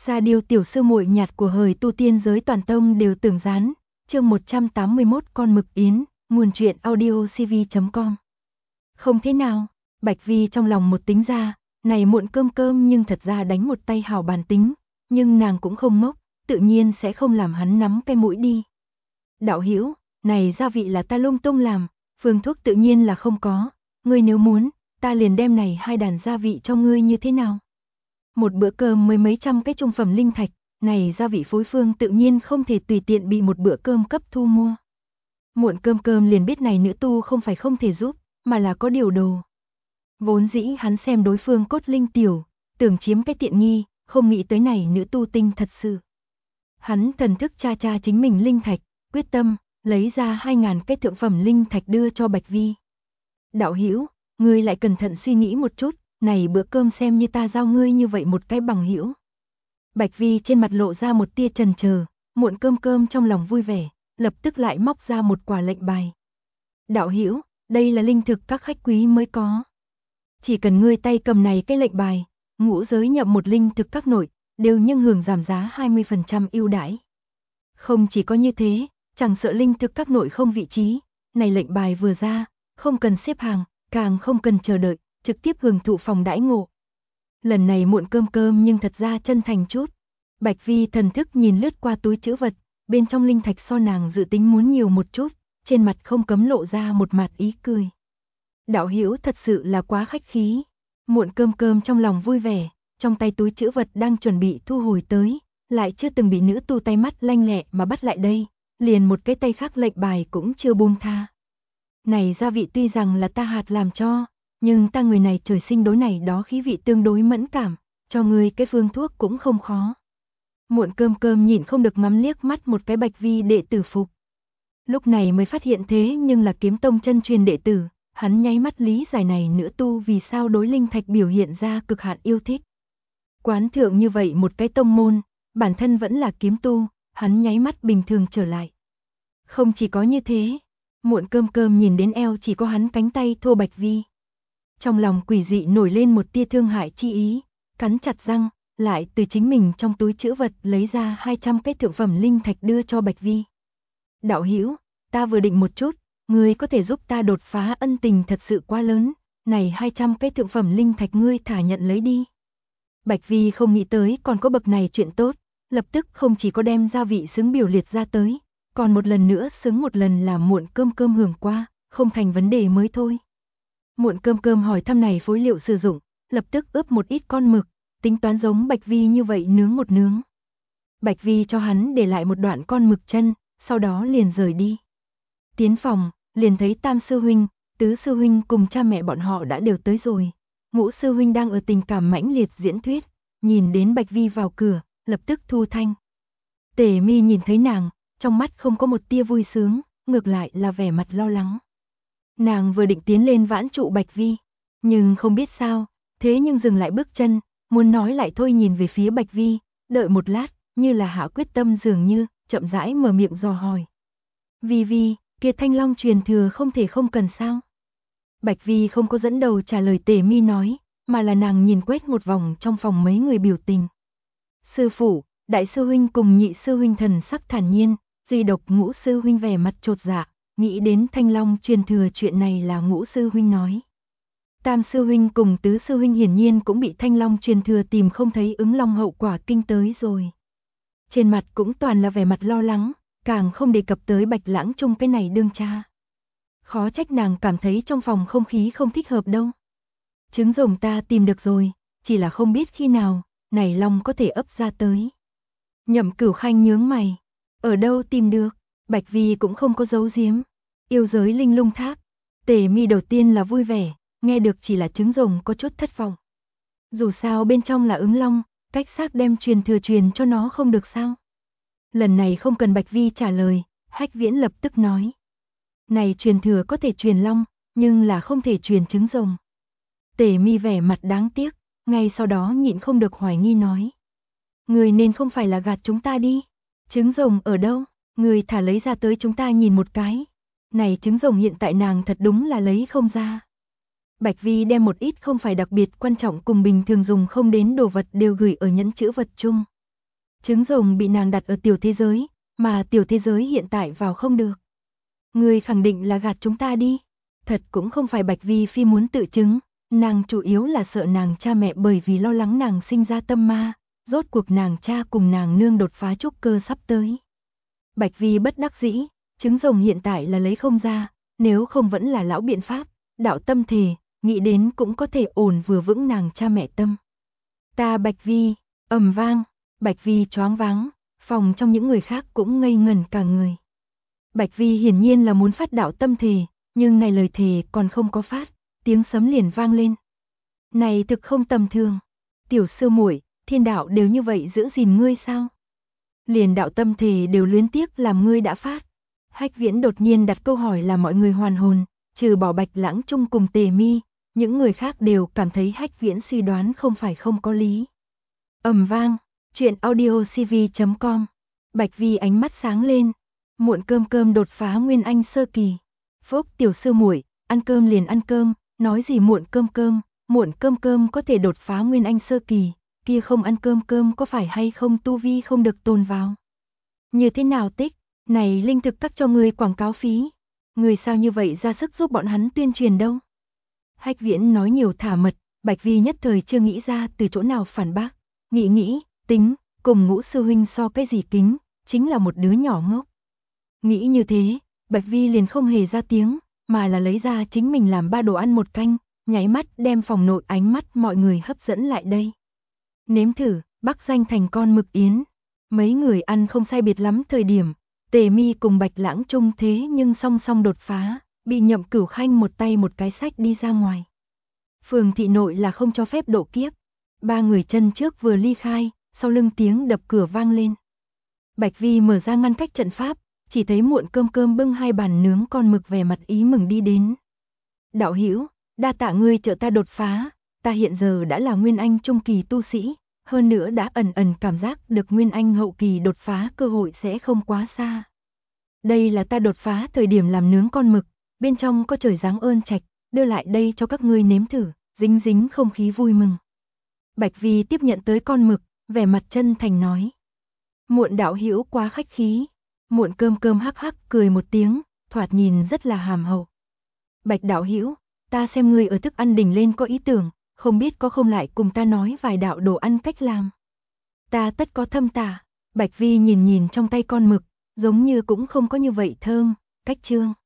Sa Điêu tiểu sư muội nhạt của hời tu tiên giới toàn tông đều tưởng dán. Chương 181 con mực yến, nguồn truyện audiocv.com. Không thế nào, Bạch Vi trong lòng một tính ra, này muộn cơm nhưng thật ra đánh một tay hảo bản tính, nhưng nàng cũng không ngốc, tự nhiên sẽ không làm hắn nắm cái mũi đi. Đạo hữu, này gia vị là ta lung tung làm, phương thuốc tự nhiên là không có, ngươi nếu muốn, ta liền đem này 2 đàn gia vị cho ngươi như thế nào? Một bữa cơm mới mấy trăm cái trung phẩm linh thạch, này gia vị phối phương tự nhiên không thể tùy tiện bị một bữa cơm cấp thu mua. Muộn cơm liền biết này nữ tu không phải không thể giúp, mà là có điều đồ. Vốn dĩ hắn xem đối phương cốt linh tiểu, tưởng chiếm cái tiện nghi, không nghĩ tới này nữ tu tinh thật sự. Hắn thần thức tra chính mình linh thạch, quyết tâm, lấy ra 2000 cái thượng phẩm linh thạch đưa cho Bạch Vi. Đạo hữu, ngươi lại cẩn thận suy nghĩ một chút, này bữa cơm xem như ta giao ngươi như vậy một cái bằng hữu. Bạch Vi trên mặt lộ ra một tia chần chờ, muộn cơm trong lòng vui vẻ, lập tức lại móc ra một quả lệnh bài. Đạo hữu, đây là linh thực các khách quý mới có. Chỉ cần ngươi tay cầm này cái lệnh bài, ngũ giới nhậm một linh thực các nội, đều nhưng hưởng giảm giá 20% ưu đãi. Không chỉ có như thế, chẳng sợ linh thực các nội không vị trí, này lệnh bài vừa ra, không cần xếp hàng, càng không cần chờ đợi, trực tiếp hưởng thụ phòng đãi ngộ. Lần này muộn cơm nhưng thật ra chân thành chút. Bạch Vi thần thức nhìn lướt qua túi trữ vật, bên trong linh thạch so nàng dự tính muốn nhiều một chút, trên mặt không cấm lộ ra một mặt ý cười. Đạo hữu thật sự là quá khách khí. Muộn cơm trong lòng vui vẻ, trong tay túi trữ vật đang chuẩn bị thu hồi tới, lại chưa từng bị nữ tu tay mắt lanh lẹ mà bắt lại đây, liền một cái tay khác lệnh bài cũng chưa buông tha. Này gia vị tuy rằng là ta hạt làm cho, nhưng ta người này trời sinh đối này đó khí vị tương đối mẫn cảm, cho ngươi cái phương thuốc cũng không khó. Muộn cơm nhịn không được ngắm liếc mắt một cái Bạch Vi đệ tử phục. Lúc này mới phát hiện thế nhưng là kiếm tông chân truyền đệ tử, hắn nháy mắt lý giải này nữ tu vì sao đối linh thạch biểu hiện ra cực hạn yêu thích. Quán thượng như vậy một cái tông môn, bản thân vẫn là kiếm tu, hắn nháy mắt bình thường trở lại. Không chỉ có như thế, muộn cơm nhìn đến eo chỉ có hắn cánh tay thô Bạch Vi. Trong lòng quỷ dị nổi lên một tia thương hại chi ý, cắn chặt răng, lại từ chính mình trong túi trữ vật lấy ra 200 cái thượng phẩm linh thạch đưa cho Bạch Vi. Đạo hữu, ta vừa định một chút, ngươi có thể giúp ta đột phá, ân tình thật sự quá lớn, này 200 cái thượng phẩm linh thạch ngươi thả nhận lấy đi. Bạch Vi không nghĩ tới còn có bậc này chuyện tốt, lập tức không chỉ có đem gia vị xứng biểu liệt ra tới, còn một lần nữa xứng một lần làm muộn cơm hưởng qua, không thành vấn đề mới thôi. Muộn cơm hỏi thăm này phối liệu sử dụng, lập tức ướp một ít con mực, tính toán giống Bạch Vi như vậy nướng một nướng. Bạch Vi cho hắn để lại một đoạn con mực chân, sau đó liền rời đi. Tiến phòng, liền thấy Tam sư huynh, Tứ sư huynh cùng cha mẹ bọn họ đã đều tới rồi. Ngũ sư huynh đang ở tình cảm mãnh liệt diễn thuyết, nhìn đến Bạch Vi vào cửa, lập tức thu thanh. Tề Mi nhìn thấy nàng, trong mắt không có một tia vui sướng, ngược lại là vẻ mặt lo lắng. Nàng vừa định tiến lên vãn trụ Bạch Vi, nhưng không biết sao, thế nhưng dừng lại bước chân, muốn nói lại thôi nhìn về phía Bạch Vi, đợi một lát, như là hạ quyết tâm dường như, chậm rãi mở miệng dò hỏi. Vi, kia Thanh Long truyền thừa không thể không cần sao? Bạch Vi không có dẫn đầu trả lời Tề Mi nói, mà là nàng nhìn quét một vòng trong phòng mấy người biểu tình. Sư phụ, đại sư huynh cùng nhị sư huynh thần sắc thản nhiên, duy độc Ngũ sư huynh vẻ mặt chột dạ, nghĩ đến Thanh Long truyền thừa chuyện này là Ngũ sư huynh nói. Tam sư huynh cùng Tứ sư huynh hiển nhiên cũng bị Thanh Long truyền thừa tìm không thấy ứng long hậu quả kinh tới rồi. Trên mặt cũng toàn là vẻ mặt lo lắng, càng không đề cập tới Bạch Lãng Trung cái này đương cha. Khó trách nàng cảm thấy trong phòng không khí không thích hợp đâu. Trứng rồng ta tìm được rồi, chỉ là không biết khi nào, này long có thể ấp ra tới. Nhậm Cửu Khanh nhướng mày, ở đâu tìm được? Bạch Vi cũng không có giấu giếm. Yêu giới linh lung tháp. Tề Mi đầu tiên là vui vẻ, nghe được chỉ là trứng rồng có chút thất vọng. Dù sao bên trong là ứng long, cách xác đem truyền thừa truyền cho nó không được sao? Lần này không cần Bạch Vi trả lời, Hách Viễn lập tức nói. Này truyền thừa có thể truyền long, nhưng là không thể truyền trứng rồng. Tề Mi vẻ mặt đáng tiếc, ngay sau đó nhịn không được hoài nghi nói. Người nên không phải là gạt chúng ta đi. Trứng rồng ở đâu? Người thả lấy ra tới chúng ta nhìn một cái. Này trứng rồng hiện tại nàng thật đúng là lấy không ra. Bạch Vi đem một ít không phải đặc biệt quan trọng cùng bình thường dùng không đến đồ vật đều gửi ở nhẫn chữ vật chung. Trứng rồng bị nàng đặt ở tiểu thế giới, mà tiểu thế giới hiện tại vào không được. Ngươi khẳng định là gạt chúng ta đi. Thật cũng không phải Bạch Vi Phi muốn tự chứng, nàng chủ yếu là sợ nàng cha mẹ bởi vì lo lắng nàng sinh ra tâm ma, rốt cuộc nàng cha cùng nàng nương đột phá trúc cơ sắp tới. Bạch Vi bất đắc dĩ, trứng rồng hiện tại là lấy không ra, nếu không vẫn là lão biện pháp, đạo tâm thề, nghĩ đến cũng có thể ổn vừa vững nàng cha mẹ tâm. Ta Bạch Vi, ầm vang, Bạch Vi choáng váng, phòng trong những người khác cũng ngây ngẩn cả người. Bạch Vi hiển nhiên là muốn phát đạo tâm thề, nhưng này lời thề còn không có phát, tiếng sấm liền vang lên. Này thực không tầm thường, tiểu sư muội, thiên đạo đều như vậy giữ gìn ngươi sao? Liền đạo tâm thề đều luyến tiếc làm ngươi đã phát. Hách Viễn đột nhiên đặt câu hỏi làm mọi người hoàn hồn, trừ bỏ Bạch Lãng Trung cùng Tề Mi, những người khác đều cảm thấy Hách Viễn suy đoán không phải không có lý. Ầm vang, truyện audiocv.com. Bạch Vi ánh mắt sáng lên, muộn cơm đột phá nguyên anh sơ kỳ. Phúc tiểu sư muội, ăn cơm liền ăn cơm, nói gì muộn cơm có thể đột phá nguyên anh sơ kỳ, kia không ăn cơm có phải hay không tu vi không được tồn vào. Như thế nào Tích, này linh thực các cho người quảng cáo phí, người sao như vậy ra sức giúp bọn hắn tuyên truyền đâu. Hách Viễn nói nhiều thả mật, Bạch Vi nhất thời chưa nghĩ ra từ chỗ nào phản bác, nghĩ, tính, cùng Ngũ sư huynh so cái gì kính, chính là một đứa nhỏ ngốc. Nghĩ như thế, Bạch Vi liền không hề ra tiếng, mà là lấy ra chính mình làm 3 đồ ăn một canh, nháy mắt đem phòng nội ánh mắt mọi người hấp dẫn lại đây. Nếm thử, Bắc Danh thành con mực yến. Mấy người ăn không sai biệt lắm thời điểm, Tề Mi cùng Bạch Lãng Trung thế nhưng song song đột phá, bị Nhậm Cửu Khanh một tay một cái sách đi ra ngoài. Phường thị nội là không cho phép độ kiếp. 3 người chân trước vừa ly khai, sau lưng tiếng đập cửa vang lên. Bạch Vi mở ra ngăn cách trận pháp, chỉ thấy muộn cơm bưng 2 bàn nướng con mực vẻ mặt ý mừng đi đến. Đạo hữu, đa tạ ngươi trợ ta đột phá, ta hiện giờ đã là nguyên anh trung kỳ tu sĩ, hơn nữa đã ẩn cảm giác được nguyên anh hậu kỳ đột phá cơ hội sẽ không quá xa. Đây là ta đột phá thời điểm làm nướng con mực, bên trong có trời giáng ơn trạch, đưa lại đây cho các ngươi nếm thử, dính không khí vui mừng. Bạch Vi tiếp nhận tới con mực, vẻ mặt chân thành nói. Muộn đạo hữu quá khách khí. Muộn cơm hắc hắc cười một tiếng, thoạt nhìn rất là hàm hậu. Bạch đạo hữu, ta xem ngươi ở thức ăn đỉnh lên có ý tưởng, không biết có không lại cùng ta nói vài đạo đồ ăn cách làm. Ta tất có thâm tả. Bạch Vi nhìn trong tay con mực, giống như cũng không có như vậy thơm, cách trương.